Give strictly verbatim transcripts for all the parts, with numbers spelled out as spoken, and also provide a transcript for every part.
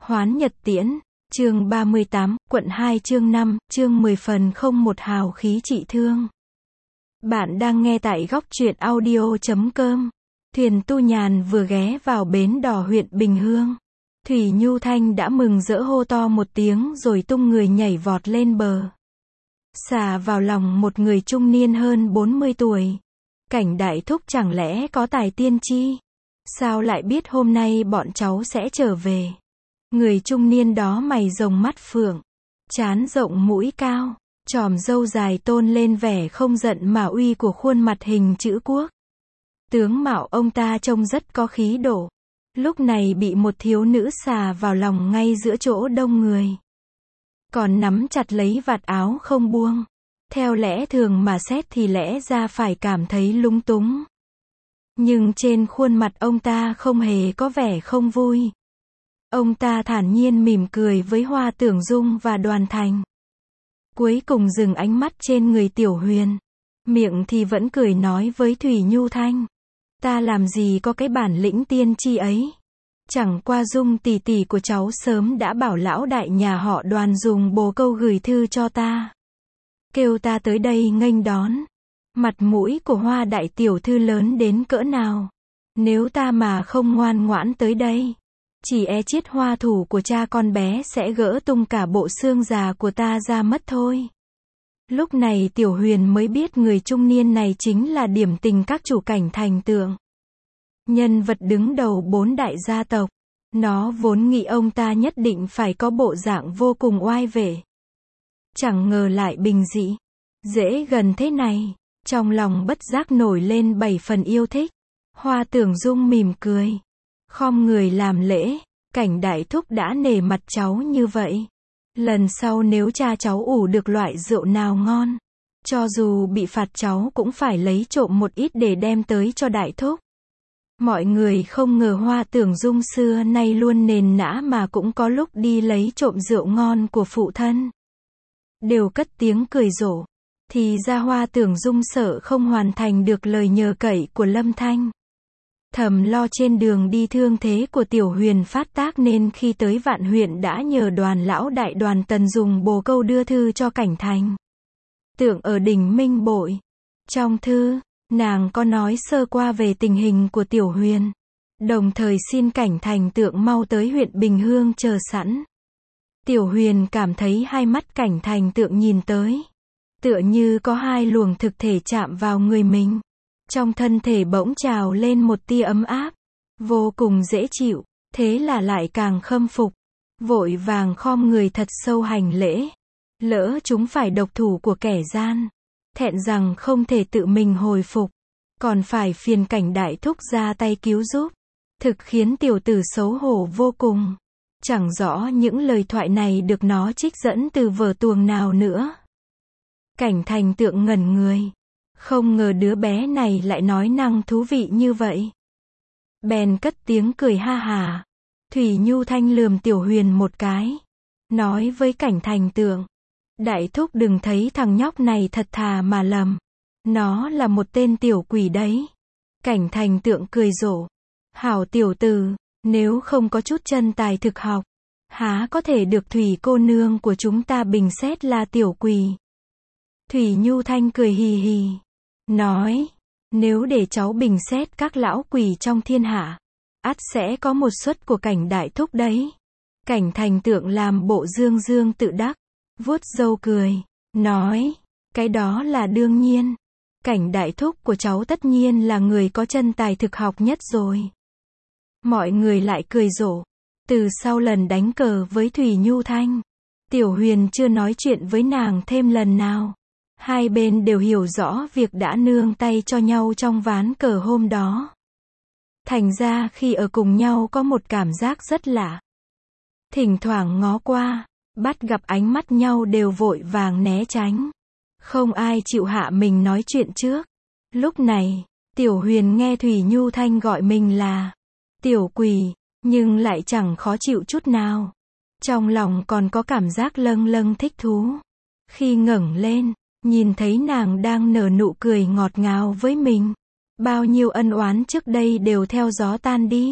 Hoán Nhật Tiễn, chương ba mươi tám, quận hai chương năm, chương mười phần không một hào khí trị thương. Bạn đang nghe tại góc truyện audio chấm com. Thuyền Tu Nhàn vừa ghé vào bến đò huyện Bình Hương. Thủy Nhu Thanh đã mừng rỡ hô to một tiếng rồi tung người nhảy vọt lên bờ. Xà vào lòng một người trung niên hơn bốn mươi tuổi. Cảnh đại thúc chẳng lẽ có tài tiên tri? Sao lại biết hôm nay bọn cháu sẽ trở về? Người trung niên đó mày rồng mắt phượng, trán rộng mũi cao, chòm râu dài tôn lên vẻ không giận mà uy của khuôn mặt hình chữ quốc. Tướng mạo ông ta trông rất có khí độ. Lúc này bị một thiếu nữ xà vào lòng ngay giữa chỗ đông người. Còn nắm chặt lấy vạt áo không buông. Theo lẽ thường mà xét thì lẽ ra phải cảm thấy lúng túng. Nhưng trên khuôn mặt ông ta không hề có vẻ không vui. Ông ta thản nhiên mỉm cười với Hoa Tưởng Dung và Đoàn Thành. Cuối cùng dừng ánh mắt trên người Tiểu Huyền. Miệng thì vẫn cười nói với Thủy Nhu Thanh. Ta làm gì có cái bản lĩnh tiên tri ấy. Chẳng qua Dung tỷ tỷ của cháu sớm đã bảo lão đại nhà họ Đoàn dùng bồ câu gửi thư cho ta. Kêu ta tới đây nghênh đón. Mặt mũi của Hoa đại tiểu thư lớn đến cỡ nào. Nếu ta mà không ngoan ngoãn tới đây, chỉ e chiết hoa thủ của cha con bé sẽ gỡ tung cả bộ xương già của ta ra mất thôi. Lúc này Tiểu Huyền mới biết người trung niên này chính là điểm tình các chủ Cảnh Thành Tượng. Nhân vật đứng đầu bốn đại gia tộc. Nó vốn nghĩ ông ta nhất định phải có bộ dạng vô cùng oai vệ. Chẳng ngờ lại bình dị, dễ gần thế này. Trong lòng bất giác nổi lên bảy phần yêu thích. Hoa Tưởng Dung mỉm cười, khom người làm lễ. Cảnh đại thúc đã nể mặt cháu như vậy. Lần sau nếu cha cháu ủ được loại rượu nào ngon, cho dù bị phạt cháu cũng phải lấy trộm một ít để đem tới cho đại thúc. Mọi người không ngờ Hoa Tưởng Dung xưa nay luôn nền nã mà cũng có lúc đi lấy trộm rượu ngon của phụ thân. Đều cất tiếng cười rộ. Thì ra Hoa Tưởng Dung sợ không hoàn thành được lời nhờ cậy của Lâm Thanh. Thầm lo trên đường đi thương thế của Tiểu Huyền phát tác nên khi tới Vạn huyện đã nhờ Đoàn lão đại Đoàn Tần dùng bồ câu đưa thư cho Cảnh Thành Tượng ở đỉnh Minh Bội. Trong thư, nàng có nói sơ qua về tình hình của Tiểu Huyền, đồng thời xin Cảnh Thành Tượng mau tới huyện Bình Hương chờ sẵn. Tiểu Huyền cảm thấy hai mắt Cảnh Thành Tượng nhìn tới, tựa như có hai luồng thực thể chạm vào người mình. Trong thân thể bỗng trào lên một tia ấm áp, vô cùng dễ chịu, thế là lại càng khâm phục. Vội vàng khom người thật sâu hành lễ. Lỡ chúng phải độc thủ của kẻ gian, thẹn rằng không thể tự mình hồi phục, còn phải phiền Cảnh đại thúc ra tay cứu giúp. Thực khiến tiểu tử xấu hổ vô cùng. Chẳng rõ những lời thoại này được nó trích dẫn từ vở tuồng nào nữa. Cảnh Thành Tượng ngẩn người. Không ngờ đứa bé này lại nói năng thú vị như vậy. Bèn cất tiếng cười ha hà. Thủy Nhu Thanh lườm Tiểu Huyền một cái, nói với Cảnh Thành Tượng. Đại thúc đừng thấy thằng nhóc này thật thà mà lầm. Nó là một tên tiểu quỷ đấy. Cảnh Thành Tượng cười rộ. Hảo tiểu tử, nếu không có chút chân tài thực học, há có thể được Thủy cô nương của chúng ta bình xét là tiểu quỷ. Thủy Nhu Thanh cười hì hì, nói, nếu để cháu bình xét các lão quỷ trong thiên hạ, ắt sẽ có một suất của Cảnh đại thúc đấy. Cảnh Thành Tượng làm bộ dương dương tự đắc, vuốt râu cười, nói, cái đó là đương nhiên. Cảnh đại thúc của cháu tất nhiên là người có chân tài thực học nhất rồi. Mọi người lại cười rộ. Từ sau lần đánh cờ với Thủy Nhu Thanh, Tiểu Huyền chưa nói chuyện với nàng thêm lần nào. Hai bên đều hiểu rõ việc đã nương tay cho nhau trong ván cờ hôm đó. Thành ra khi ở cùng nhau có một cảm giác rất lạ. Thỉnh thoảng ngó qua, bắt gặp ánh mắt nhau đều vội vàng né tránh. Không ai chịu hạ mình nói chuyện trước. Lúc này, Tiểu Huyền nghe Thủy Nhu Thanh gọi mình là tiểu quỷ, nhưng lại chẳng khó chịu chút nào. Trong lòng còn có cảm giác lâng lâng thích thú. Khi ngẩng lên, nhìn thấy nàng đang nở nụ cười ngọt ngào với mình. Bao nhiêu ân oán trước đây đều theo gió tan đi.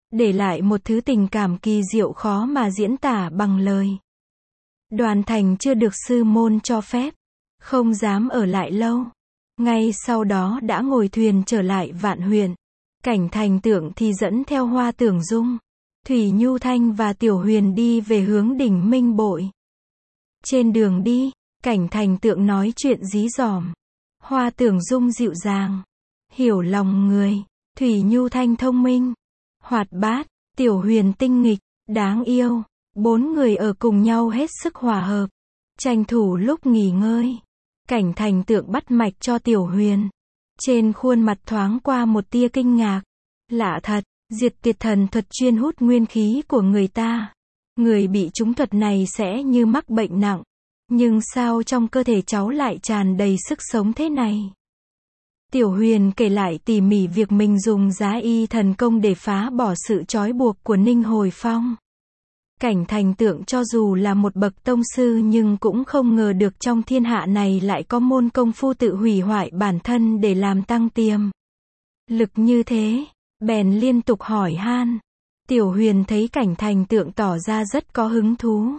để lại một thứ tình cảm kỳ diệu khó mà diễn tả bằng lời. Đoàn Thành chưa được sư môn cho phép, không dám ở lại lâu. Ngay sau đó đã ngồi thuyền trở lại Vạn huyện. Cảnh Thành Tượng thì dẫn theo Hoa Tưởng Dung, Thủy Nhu Thanh và Tiểu Huyền đi về hướng đỉnh Minh Bội. Trên đường đi, Cảnh Thành Tượng nói chuyện dí dỏm. Hoa Tưởng Dung dịu dàng, hiểu lòng người. Thủy Nhu Thanh thông minh, hoạt bát. Tiểu Huyền tinh nghịch, đáng yêu. Bốn người ở cùng nhau hết sức hòa hợp. Tranh thủ lúc nghỉ ngơi, Cảnh Thành Tượng bắt mạch cho Tiểu Huyền. Trên khuôn mặt thoáng qua một tia kinh ngạc. Lạ thật, diệt tiệt thần thuật chuyên hút nguyên khí của người ta. Người bị trúng thuật này sẽ như mắc bệnh nặng. Nhưng sao trong cơ thể cháu lại tràn đầy sức sống thế này? Tiểu Huyền kể lại tỉ mỉ việc mình dùng giá y thần công để phá bỏ sự trói buộc của Ninh Hồi Phong. Cảnh Thành Tượng cho dù là một bậc tông sư nhưng cũng không ngờ được trong thiên hạ này lại có môn công phu tự hủy hoại bản thân để làm tăng tiềm lực như thế, bèn liên tục hỏi han. Tiểu Huyền thấy Cảnh Thành Tượng tỏ ra rất có hứng thú.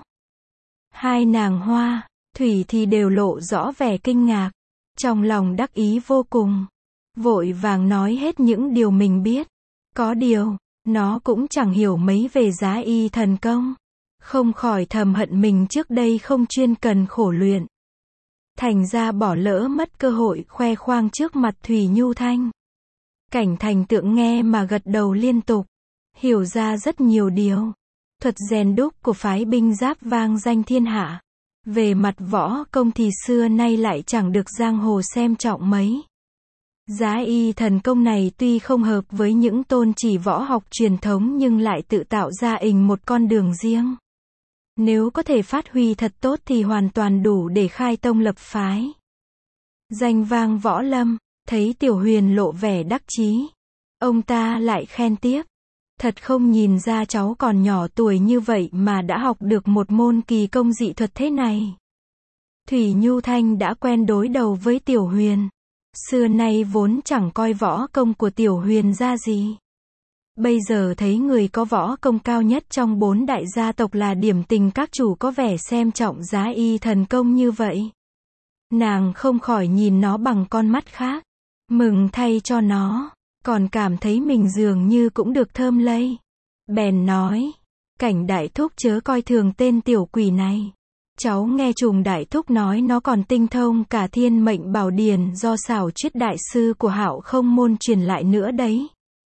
Hai nàng Hoa, Thủy thì đều lộ rõ vẻ kinh ngạc, trong lòng đắc ý vô cùng, vội vàng nói hết những điều mình biết. Có điều, nó cũng chẳng hiểu mấy về giá y thần công, không khỏi thầm hận mình trước đây không chuyên cần khổ luyện, thành ra bỏ lỡ mất cơ hội khoe khoang trước mặt Thủy Nhu Thanh. Cảnh Thành Tượng nghe mà gật đầu liên tục, hiểu ra rất nhiều điều. Thuật rèn đúc của phái binh giáp vang danh thiên hạ. Về mặt võ công thì xưa nay lại chẳng được giang hồ xem trọng mấy. Giá y thần công này tuy không hợp với những tôn chỉ võ học truyền thống nhưng lại tự tạo ra ình một con đường riêng. Nếu có thể phát huy thật tốt thì hoàn toàn đủ để khai tông lập phái. Danh vang võ lâm, thấy Tiểu Huyền lộ vẻ đắc chí, ông ta lại khen tiếp. Thật không nhìn ra cháu còn nhỏ tuổi như vậy mà đã học được một môn kỳ công dị thuật thế này. Thủy Nhu Thanh đã quen đối đầu với Tiểu Huyền. Xưa nay vốn chẳng coi võ công của Tiểu Huyền ra gì. Bây giờ thấy người có võ công cao nhất trong bốn đại gia tộc là Điểm Tình các chủ có vẻ xem trọng giá y thần công như vậy. Nàng không khỏi nhìn nó bằng con mắt khác, mừng thay cho nó, còn cảm thấy mình dường như cũng được thơm lây. Bèn nói, Cảnh đại thúc chớ coi thường tên tiểu quỷ này. Cháu nghe Trùng đại thúc nói nó còn tinh thông cả Thiên Mệnh Bảo Điển do Xảo Triết đại sư của Hạo Không môn truyền lại nữa đấy.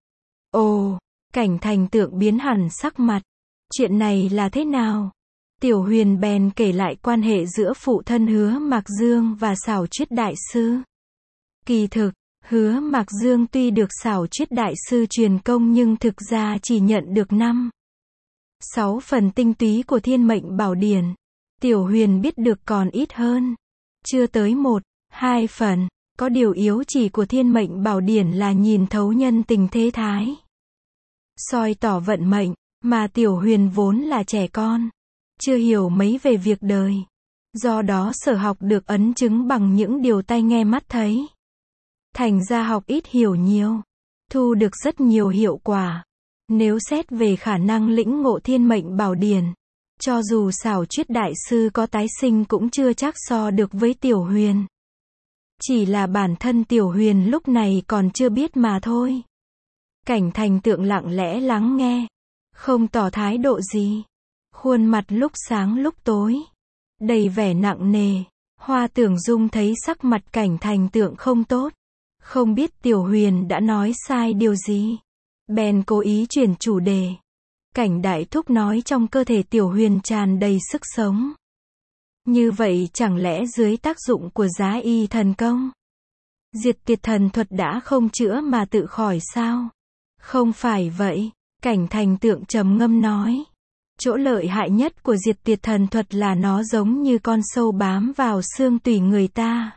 Ồ, Cảnh Thành Tượng biến hẳn sắc mặt. Chuyện này là thế nào? Tiểu Huyền bèn kể lại quan hệ giữa phụ thân Hứa Mạc Dương và Xảo Triết đại sư. Kỳ thực, Hứa Mạc Dương tuy được Xảo Triết đại sư truyền công nhưng thực ra chỉ nhận được năm, sáu phần tinh túy của Thiên Mệnh Bảo Điển. Tiểu Huyền biết được còn ít hơn, chưa tới một, hai phần. Có điều yếu chỉ của Thiên Mệnh Bảo Điển là nhìn thấu nhân tình thế thái, soi tỏ vận mệnh, mà Tiểu Huyền vốn là trẻ con, chưa hiểu mấy về việc đời. Do đó sở học được ấn chứng bằng những điều tai nghe mắt thấy. Thành ra học ít hiểu nhiều, thu được rất nhiều hiệu quả. Nếu xét về khả năng lĩnh ngộ Thiên Mệnh Bảo Điển, cho dù Xảo Triết đại sư có tái sinh cũng chưa chắc so được với Tiểu Huyền. Chỉ là bản thân Tiểu Huyền lúc này còn chưa biết mà thôi. Cảnh Thành Tượng lặng lẽ lắng nghe, không tỏ thái độ gì. Khuôn mặt lúc sáng lúc tối, đầy vẻ nặng nề. Hoa Tưởng Dung thấy sắc mặt Cảnh Thành Tượng không tốt, không biết Tiểu Huyền đã nói sai điều gì, bèn cố ý chuyển chủ đề. Cảnh đại thúc nói trong cơ thể Tiểu Huyền tràn đầy sức sống. Như vậy chẳng lẽ dưới tác dụng của giá y thần công, diệt tiệt thần thuật đã không chữa mà tự khỏi sao? Không phải vậy, Cảnh Thành Tượng trầm ngâm nói. Chỗ lợi hại nhất của diệt tiệt thần thuật là nó giống như con sâu bám vào xương tủy người ta,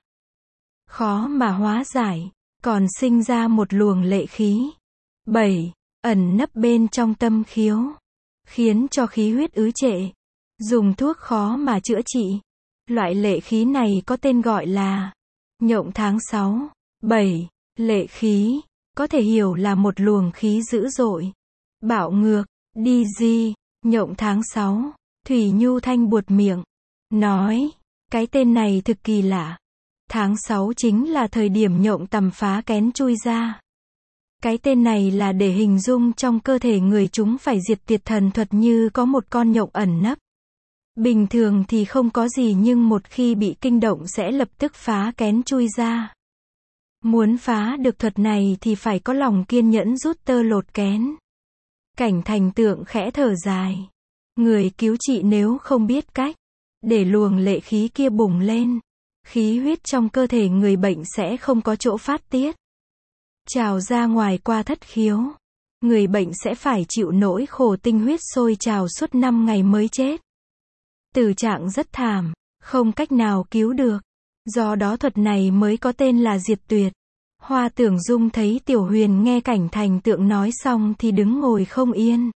khó mà hóa giải, còn sinh ra một luồng lệ khí. bảy. Ẩn nấp bên trong tâm khiếu, khiến cho khí huyết ứ trệ, dùng thuốc khó mà chữa trị. Loại lệ khí này có tên gọi là nhộng tháng sáu. bảy. Lệ khí, có thể hiểu là một luồng khí dữ dội, Bạo ngược, đi gì, nhộng tháng sáu, Thủy Nhu Thanh buột miệng, nói, cái tên này thực kỳ lạ. Tháng sáu chính là thời điểm nhộng tầm phá kén chui ra. Cái tên này là để hình dung trong cơ thể người chúng phải diệt tuyệt thần thuật như có một con nhộng ẩn nấp. Bình thường thì không có gì nhưng một khi bị kinh động sẽ lập tức phá kén chui ra. Muốn phá được thuật này thì phải có lòng kiên nhẫn rút tơ lột kén. Cảnh Thành Tượng khẽ thở dài. Người cứu trị nếu không biết cách, để luồng lệ khí kia bùng lên, khí huyết trong cơ thể người bệnh sẽ không có chỗ phát tiết. Trào ra ngoài qua thất khiếu. Người bệnh sẽ phải chịu nỗi khổ tinh huyết sôi trào suốt năm ngày mới chết. Tử trạng rất thảm, không cách nào cứu được. Do đó thuật này mới có tên là diệt tuyệt. Hoa Tưởng Dung thấy Tiểu Huyền nghe Cảnh Thành Tượng nói xong thì đứng ngồi không yên.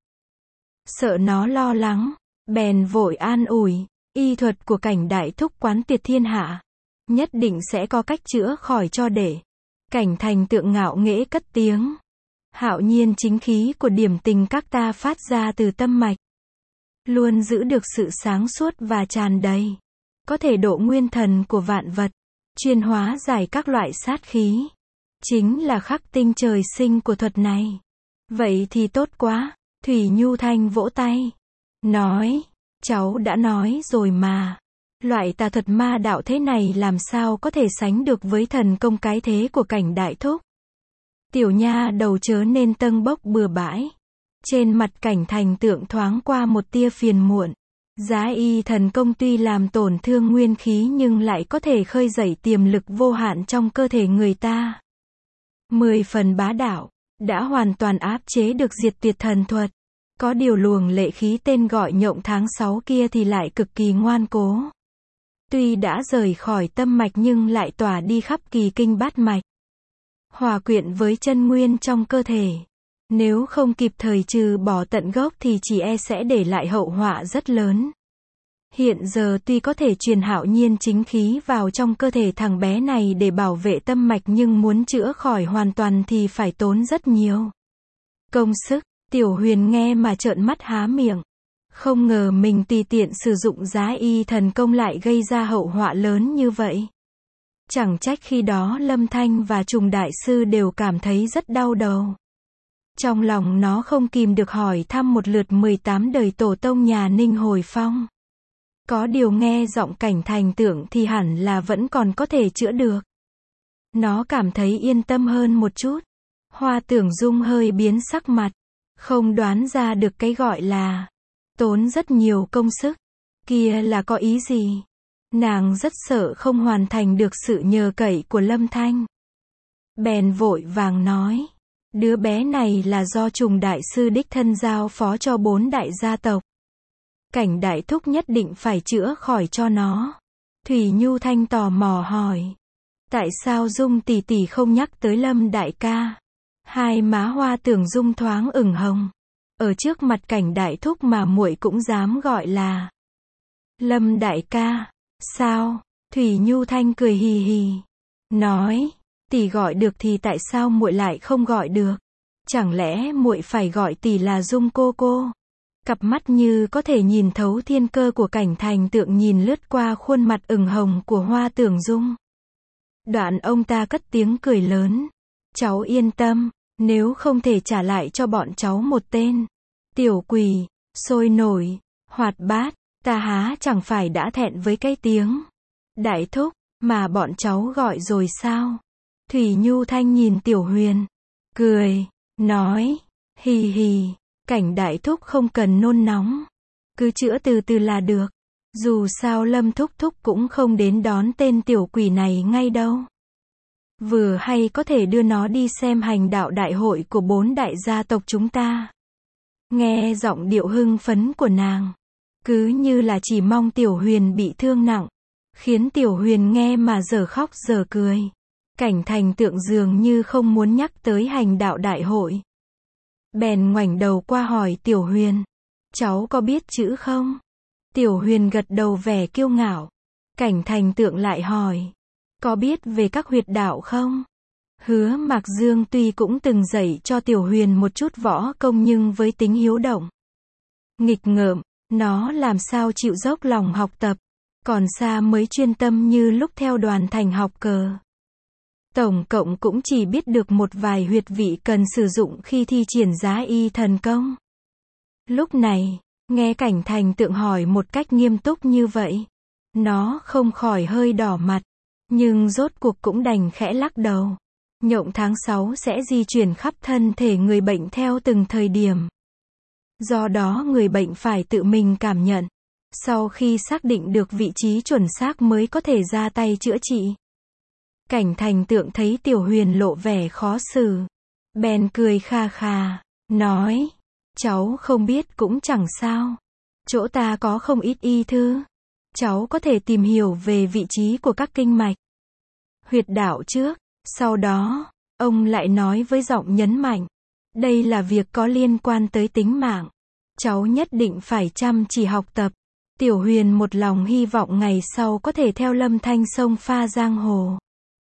Sợ nó lo lắng, bèn vội an ủi, y thuật của Cảnh đại thúc quán tuyệt thiên hạ, nhất định sẽ có cách chữa khỏi cho để. Cảnh Thành Tượng ngạo nghễ cất tiếng. Hạo nhiên chính khí của điểm tình các ta phát ra từ tâm mạch, luôn giữ được sự sáng suốt và tràn đầy, có thể độ nguyên thần của vạn vật, chuyên hóa giải các loại sát khí. Chính là khắc tinh trời sinh của thuật này. Vậy thì tốt quá. Thủy Nhu Thanh vỗ tay, nói, cháu đã nói rồi mà. Loại tà thuật ma đạo thế này làm sao có thể sánh được với thần công cái thế của Cảnh đại thúc. Tiểu nha đầu chớ nên tâng bốc bừa bãi. Trên mặt Cảnh Thành Tượng thoáng qua một tia phiền muộn. Giá y thần công tuy làm tổn thương nguyên khí nhưng lại có thể khơi dậy tiềm lực vô hạn trong cơ thể người ta. Mười phần bá đạo, đã hoàn toàn áp chế được diệt tuyệt thần thuật. Có điều luồng lệ khí tên gọi nhộng tháng sáu kia thì lại cực kỳ ngoan cố. Tuy đã rời khỏi tâm mạch nhưng lại tỏa đi khắp kỳ kinh bát mạch, hòa quyện với chân nguyên trong cơ thể. Nếu không kịp thời trừ bỏ tận gốc thì chỉ e sẽ để lại hậu họa rất lớn. Hiện giờ tuy có thể truyền hạo nhiên chính khí vào trong cơ thể thằng bé này để bảo vệ tâm mạch nhưng muốn chữa khỏi hoàn toàn thì phải tốn rất nhiều công sức. Tiểu Huyền nghe mà trợn mắt há miệng. Không ngờ mình tùy tiện sử dụng giá y thần công lại gây ra hậu họa lớn như vậy. Chẳng trách khi đó Lâm Thanh và Trùng Đại Sư đều cảm thấy rất đau đầu. Trong lòng nó không kìm được hỏi thăm một lượt mười tám đời tổ tông nhà Ninh Hồi Phong. Có điều nghe giọng Cảnh Thành Tượng thì hẳn là vẫn còn có thể chữa được. Nó cảm thấy yên tâm hơn một chút. Hoa Tưởng Dung hơi biến sắc mặt, không đoán ra được cái gọi là tốn rất nhiều công sức kia là có ý gì. Nàng rất sợ không hoàn thành được sự nhờ cậy của Lâm Thanh. Bèn vội vàng nói, đứa bé này là do Trùng Đại Sư đích thân giao phó cho bốn đại gia tộc. Cảnh đại thúc nhất định phải chữa khỏi cho nó. Thủy Nhu Thanh tò mò hỏi, tại sao Dung tỷ tỷ không nhắc tới Lâm đại ca? Hai má Hoa Tưởng Dung thoáng ửng hồng. Ở trước mặt Cảnh đại thúc mà muội cũng dám gọi là Lâm đại ca. Sao? Thủy Nhu Thanh cười hì hì, nói, tỷ gọi được thì tại sao muội lại không gọi được? Chẳng lẽ muội phải gọi tỷ là Dung cô cô? Cặp mắt như có thể nhìn thấu thiên cơ của Cảnh Thành Tượng nhìn lướt qua khuôn mặt ửng hồng của Hoa Tưởng Dung. Đoạn ông ta cất tiếng cười lớn, cháu yên tâm, nếu không thể trả lại cho bọn cháu một tên tiểu quỷ, sôi nổi, hoạt bát, ta há chẳng phải đã thẹn với cái tiếng đại thúc mà bọn cháu gọi rồi sao? Thủy Nhu Thanh nhìn Tiểu Huyền, cười, nói, hì hì, Cảnh đại thúc không cần nôn nóng, cứ chữa từ từ là được. Dù sao Lâm thúc thúc cũng không đến đón tên tiểu quỷ này ngay đâu. Vừa hay có thể đưa nó đi xem hành đạo đại hội của bốn đại gia tộc chúng ta. Nghe giọng điệu hưng phấn của nàng, cứ như là chỉ mong Tiểu Huyền bị thương nặng, khiến Tiểu Huyền nghe mà dở khóc dở cười. Cảnh Thành Tượng dường như không muốn nhắc tới hành đạo đại hội. Bèn ngoảnh đầu qua hỏi Tiểu Huyền, cháu có biết chữ không? Tiểu Huyền gật đầu vẻ kiêu ngạo. Cảnh Thành Tượng lại hỏi, có biết về các huyệt đạo không? Hứa Mạc Dương tuy cũng từng dạy cho Tiểu Huyền một chút võ công nhưng với tính hiếu động, nghịch ngợm, nó làm sao chịu dốc lòng học tập, còn xa mới chuyên tâm như lúc theo Đoàn Thành học cờ. Tổng cộng cũng chỉ biết được một vài huyệt vị cần sử dụng khi thi triển giá y thần công. Lúc này, nghe Cảnh Thành Tượng hỏi một cách nghiêm túc như vậy, nó không khỏi hơi đỏ mặt, nhưng rốt cuộc cũng đành khẽ lắc đầu. Nhộng tháng sáu sẽ di chuyển khắp thân thể người bệnh theo từng thời điểm. Do đó người bệnh phải tự mình cảm nhận. Sau khi xác định được vị trí chuẩn xác mới có thể ra tay chữa trị. Cảnh Thành Tượng thấy Tiểu Huyền lộ vẻ khó xử, bèn cười kha kha, nói, cháu không biết cũng chẳng sao. Chỗ ta có không ít y thư. Cháu có thể tìm hiểu về vị trí của các kinh mạch, huyệt đạo trước. Sau đó, ông lại nói với giọng nhấn mạnh, đây là việc có liên quan tới tính mạng. Cháu nhất định phải chăm chỉ học tập. Tiểu Huyền một lòng hy vọng ngày sau có thể theo Lâm Thanh xông pha giang hồ.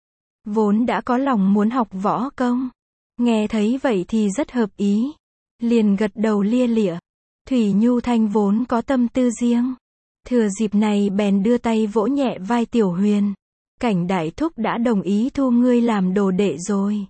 Vốn đã có lòng muốn học võ công. Nghe thấy vậy thì rất hợp ý. Liền gật đầu lia lịa. Thủy Nhu Thanh vốn có tâm tư riêng. Thừa dịp này bèn đưa tay vỗ nhẹ vai Tiểu Huyền. Cảnh đại thúc đã đồng ý thu ngươi làm đồ đệ rồi.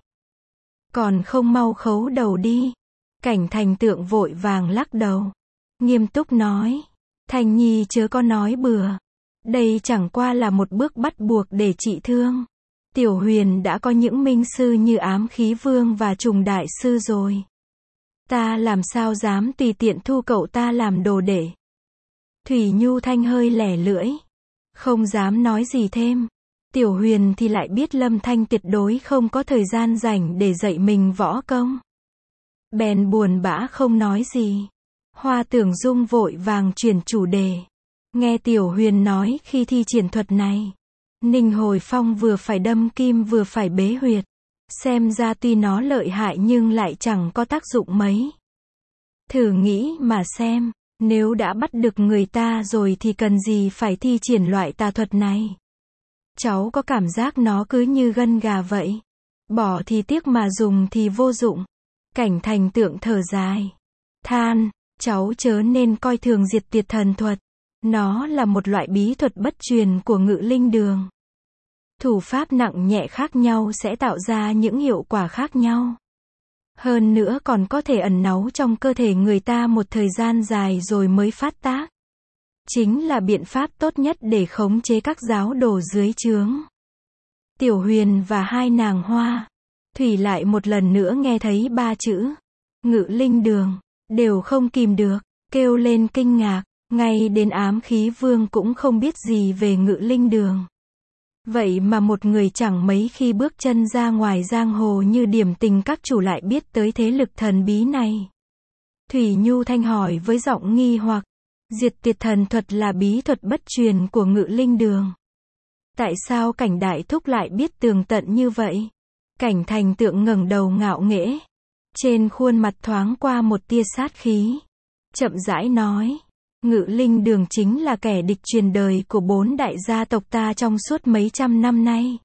Còn không mau khấu đầu đi. Cảnh Thành Tượng vội vàng lắc đầu. Nghiêm túc nói. Thành Nhi chớ có nói bừa. Đây chẳng qua là một bước bắt buộc để trị thương. Tiểu Huyền đã có những minh sư như Ám Khí Vương và Trùng Đại Sư rồi. Ta làm sao dám tùy tiện thu cậu ta làm đồ đệ. Thủy Nhu Thanh hơi lẻ lưỡi. Không dám nói gì thêm. Tiểu Huyền thì lại biết Lâm Thanh tuyệt đối không có thời gian rảnh để dạy mình võ công. Bèn buồn bã không nói gì. Hoa Tưởng Dung vội vàng chuyển chủ đề. Nghe Tiểu Huyền nói khi thi triển thuật này, Ninh Hồi Phong vừa phải đâm kim vừa phải bế huyệt. Xem ra tuy nó lợi hại nhưng lại chẳng có tác dụng mấy. Thử nghĩ mà xem, nếu đã bắt được người ta rồi thì cần gì phải thi triển loại tà thuật này. Cháu có cảm giác nó cứ như gân gà vậy. Bỏ thì tiếc mà dùng thì vô dụng. Cảnh Thành Tượng thở dài. Than, cháu chớ nên coi thường diệt tiệt thần thuật. Nó là một loại bí thuật bất truyền của Ngự Linh Đường. Thủ pháp nặng nhẹ khác nhau sẽ tạo ra những hiệu quả khác nhau. Hơn nữa còn có thể ẩn náu trong cơ thể người ta một thời gian dài rồi mới phát tác. Chính là biện pháp tốt nhất để khống chế các giáo đồ dưới trướng. Tiểu Huyền và hai nàng Hoa, Thủy lại một lần nữa nghe thấy ba chữ Ngự Linh Đường, đều không kìm được, kêu lên kinh ngạc. Ngay đến Ám Khí Vương cũng không biết gì về Ngự Linh Đường. Vậy mà một người chẳng mấy khi bước chân ra ngoài giang hồ như Điểm Tình các chủ lại biết tới thế lực thần bí này. Thủy Nhu Thanh hỏi với giọng nghi hoặc, diệt tiệt thần thuật là bí thuật bất truyền của Ngự Linh Đường. Tại sao Cảnh đại thúc lại biết tường tận như vậy? Cảnh Thành Tượng ngẩng đầu ngạo nghễ. Trên khuôn mặt thoáng qua một tia sát khí. Chậm rãi nói. Ngự Linh Đường chính là kẻ địch truyền đời của bốn đại gia tộc ta trong suốt mấy trăm năm nay.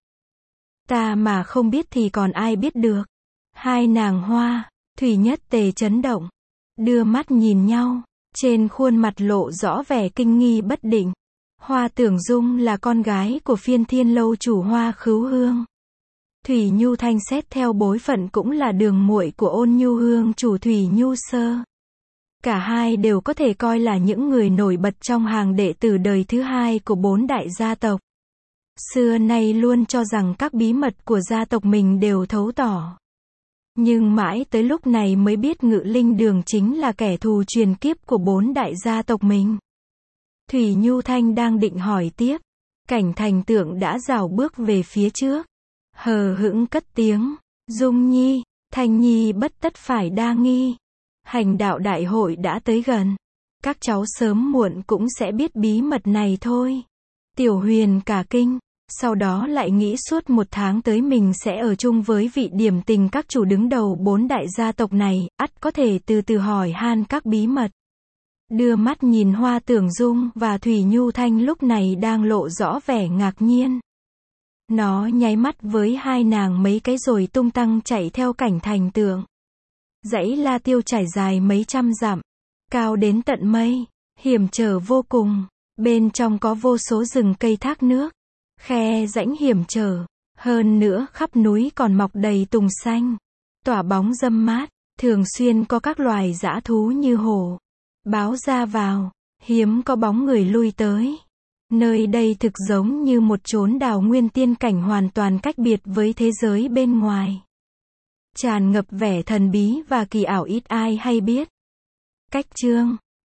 Ta mà không biết thì còn ai biết được. Hai nàng Hoa, Thủy nhất tề chấn động. Đưa mắt nhìn nhau. Trên khuôn mặt lộ rõ vẻ kinh nghi bất định. Hoa Tưởng Dung là con gái của Phiên Thiên Lâu chủ Hoa Khứu Hương. Thủy Nhu Thanh xét theo bối phận cũng là đường muội của Ôn Nhu Hương chủ Thủy Nhu Sơ. Cả hai đều có thể coi là những người nổi bật trong hàng đệ tử đời thứ hai của bốn đại gia tộc. Xưa nay luôn cho rằng các bí mật của gia tộc mình đều thấu tỏ. Nhưng mãi tới lúc này mới biết Ngự Linh Đường chính là kẻ thù truyền kiếp của bốn đại gia tộc mình. Thủy Nhu Thanh đang định hỏi tiếp. Cảnh Thành Tượng đã rảo bước về phía trước. Hờ hững cất tiếng. Dung Nhi, Thanh Nhi bất tất phải đa nghi. Hành đạo đại hội đã tới gần. Các cháu sớm muộn cũng sẽ biết bí mật này thôi. Tiểu Huyền cả kinh. Sau đó lại nghĩ suốt một tháng tới mình sẽ ở chung với vị Điểm Tình các chủ đứng đầu bốn đại gia tộc này, ắt có thể từ từ hỏi han các bí mật. Đưa mắt nhìn Hoa Tưởng Dung và Thủy Nhu Thanh lúc này đang lộ rõ vẻ ngạc nhiên. Nó nháy mắt với hai nàng mấy cái rồi tung tăng chạy theo cảnh thành tượng. Dãy La Tiêu trải dài mấy trăm dặm, cao đến tận mây, hiểm trở vô cùng. Bên trong có vô số rừng cây thác nước, khe rãnh hiểm trở. Hơn nữa khắp núi còn mọc đầy tùng xanh, tỏa bóng râm mát. Thường xuyên có các loài dã thú như hổ, báo ra vào, hiếm có bóng người lui tới. Nơi đây thực giống như một chốn đào nguyên tiên cảnh hoàn toàn cách biệt với thế giới bên ngoài. Tràn ngập vẻ thần bí và kỳ ảo ít ai hay biết. Cách chương